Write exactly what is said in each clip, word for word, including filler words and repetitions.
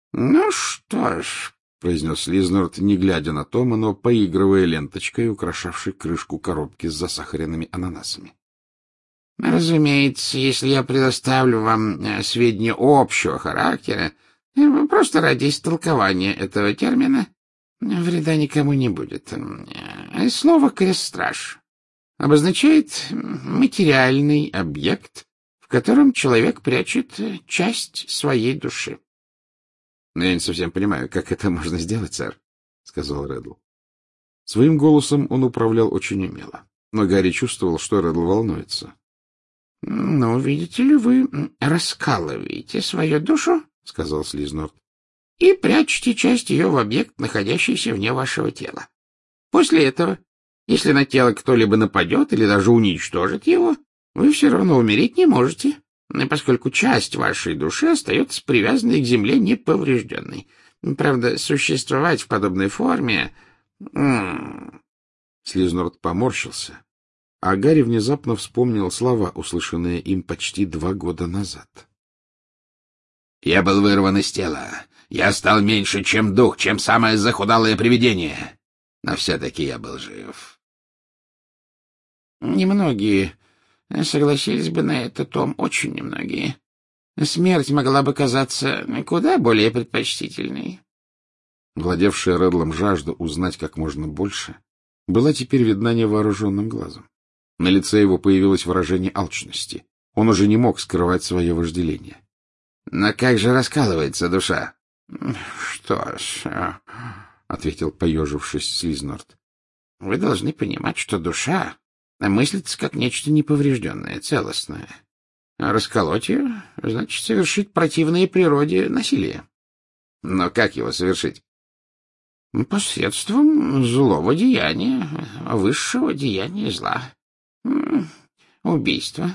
— Ну что ж, — произнес Слизнорд, не глядя на Тома, но поигрывая ленточкой, украшавшей крышку коробки с засахаренными ананасами. — Разумеется, если я предоставлю вам сведения общего характера, просто ради истолкования этого термина, вреда никому не будет. Слово «крестраж» обозначает материальный объект, в котором человек прячет часть своей души. — Но я не совсем понимаю, как это можно сделать, сэр, — сказал Реддл. Своим голосом он управлял очень умело, но Гарри чувствовал, что Реддл волнуется. — Ну, видите ли, вы раскалываете свою душу, — сказал Слизнорд, — и прячете часть ее в объект, находящийся вне вашего тела. После этого, если на тело кто-либо нападет или даже уничтожит его, вы все равно умереть не можете, поскольку часть вашей души остается привязанной к земле неповрежденной. Правда, существовать в подобной форме... Слизнорд поморщился, а Гарри внезапно вспомнил слова, услышанные им почти два года назад. — Я был вырван из тела. Я стал меньше, чем дух, чем самое захудалое привидение. Но все-таки я был жив. Немногие согласились бы на это, Том, очень немногие. Смерть могла бы казаться куда более предпочтительной. Владевшая Реддлом жажда узнать как можно больше была теперь видна невооруженным глазом. На лице его появилось выражение алчности. Он уже не мог скрывать свое вожделение. — Но как же раскалывается душа? — Что ж, — ответил, поежившись, Слизнорд, — вы должны понимать, что душа мыслится как нечто неповрежденное, целостное. Расколоть ее — значит совершить противное природе насилие. Но как его совершить? Посредством злого деяния, высшего деяния зла. Убийство.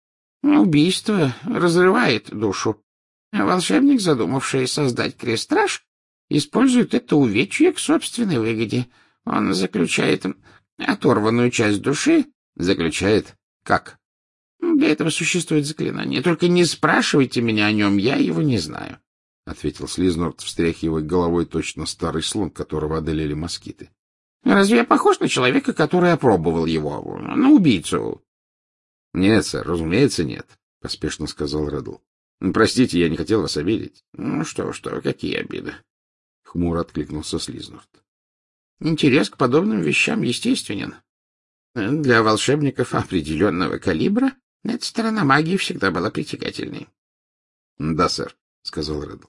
Убийство разрывает душу. Волшебник, задумавший создать крестраж, использует это увечье к собственной выгоде. Он заключает оторванную часть души. Заключает? Как? Для этого существует заклинание. Только не спрашивайте меня о нем, я его не знаю, — ответил Слизнорд, встряхивая головой точно старый слон, которого одолели москиты. — Разве я похож на человека, который опробовал его? На убийцу? — Нет, сэр, разумеется, нет, — поспешно сказал Реддл. — Простите, я не хотел вас обидеть. — Ну что, что, какие обиды? — хмуро откликнулся Слизнорд. — Интерес к подобным вещам естественен. Для волшебников определенного калибра эта сторона магии всегда была притягательной. — Да, сэр, — сказал Реддл.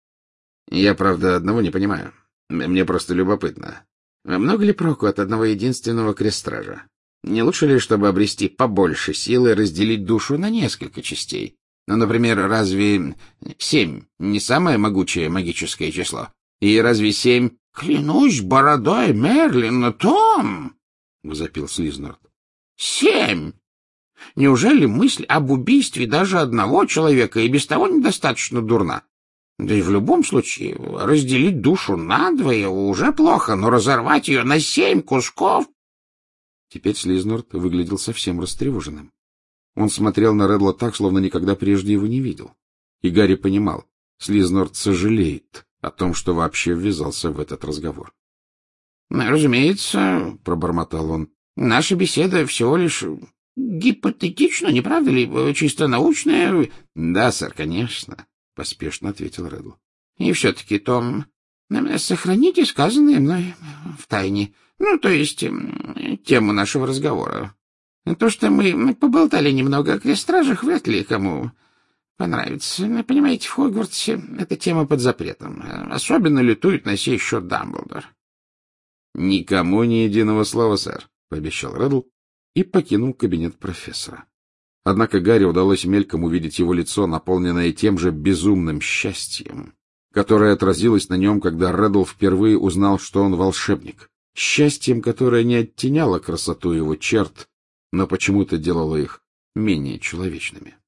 — Я, правда, одного не понимаю. Мне просто любопытно. Много ли проку от одного единственного крестража? Не лучше ли, чтобы обрести побольше силы, разделить душу на несколько частей? Ну, например, разве семь не самое могучее магическое число? И разве семь... — Клянусь бородой Мерлина, Том! — возопил Слизнорд. — Семь! Неужели мысль об убийстве даже одного человека и без того недостаточно дурна? Да и в любом случае, разделить душу надвое уже плохо, но разорвать ее на семь кусков... Теперь Слизнорд выглядел совсем растревоженным. Он смотрел на Реддла так, словно никогда прежде его не видел. И Гарри понимал, Слизнорд сожалеет о том, что вообще ввязался в этот разговор. — Разумеется, — пробормотал он, — наша беседа всего лишь гипотетична, не правда ли? Чисто научная. — Да, сэр, конечно, — поспешно ответил Реддл. — И все-таки, Том, сохраните сказанное мной в тайне. Ну, то есть, тему нашего разговора. То, что мы поболтали немного о крестражах, вряд ли кому понравится. Понимаете, в Хогвартсе эта тема под запретом. Особенно лютует на сей счет Дамблдор. — Никому ни единого слова, сэр, — пообещал Реддл и покинул кабинет профессора. Однако Гарри удалось мельком увидеть его лицо, наполненное тем же безумным счастьем, которое отразилось на нем, когда Реддл впервые узнал, что он волшебник. Счастьем, которое не оттеняло красоту его черт, но почему-то делало их менее человечными.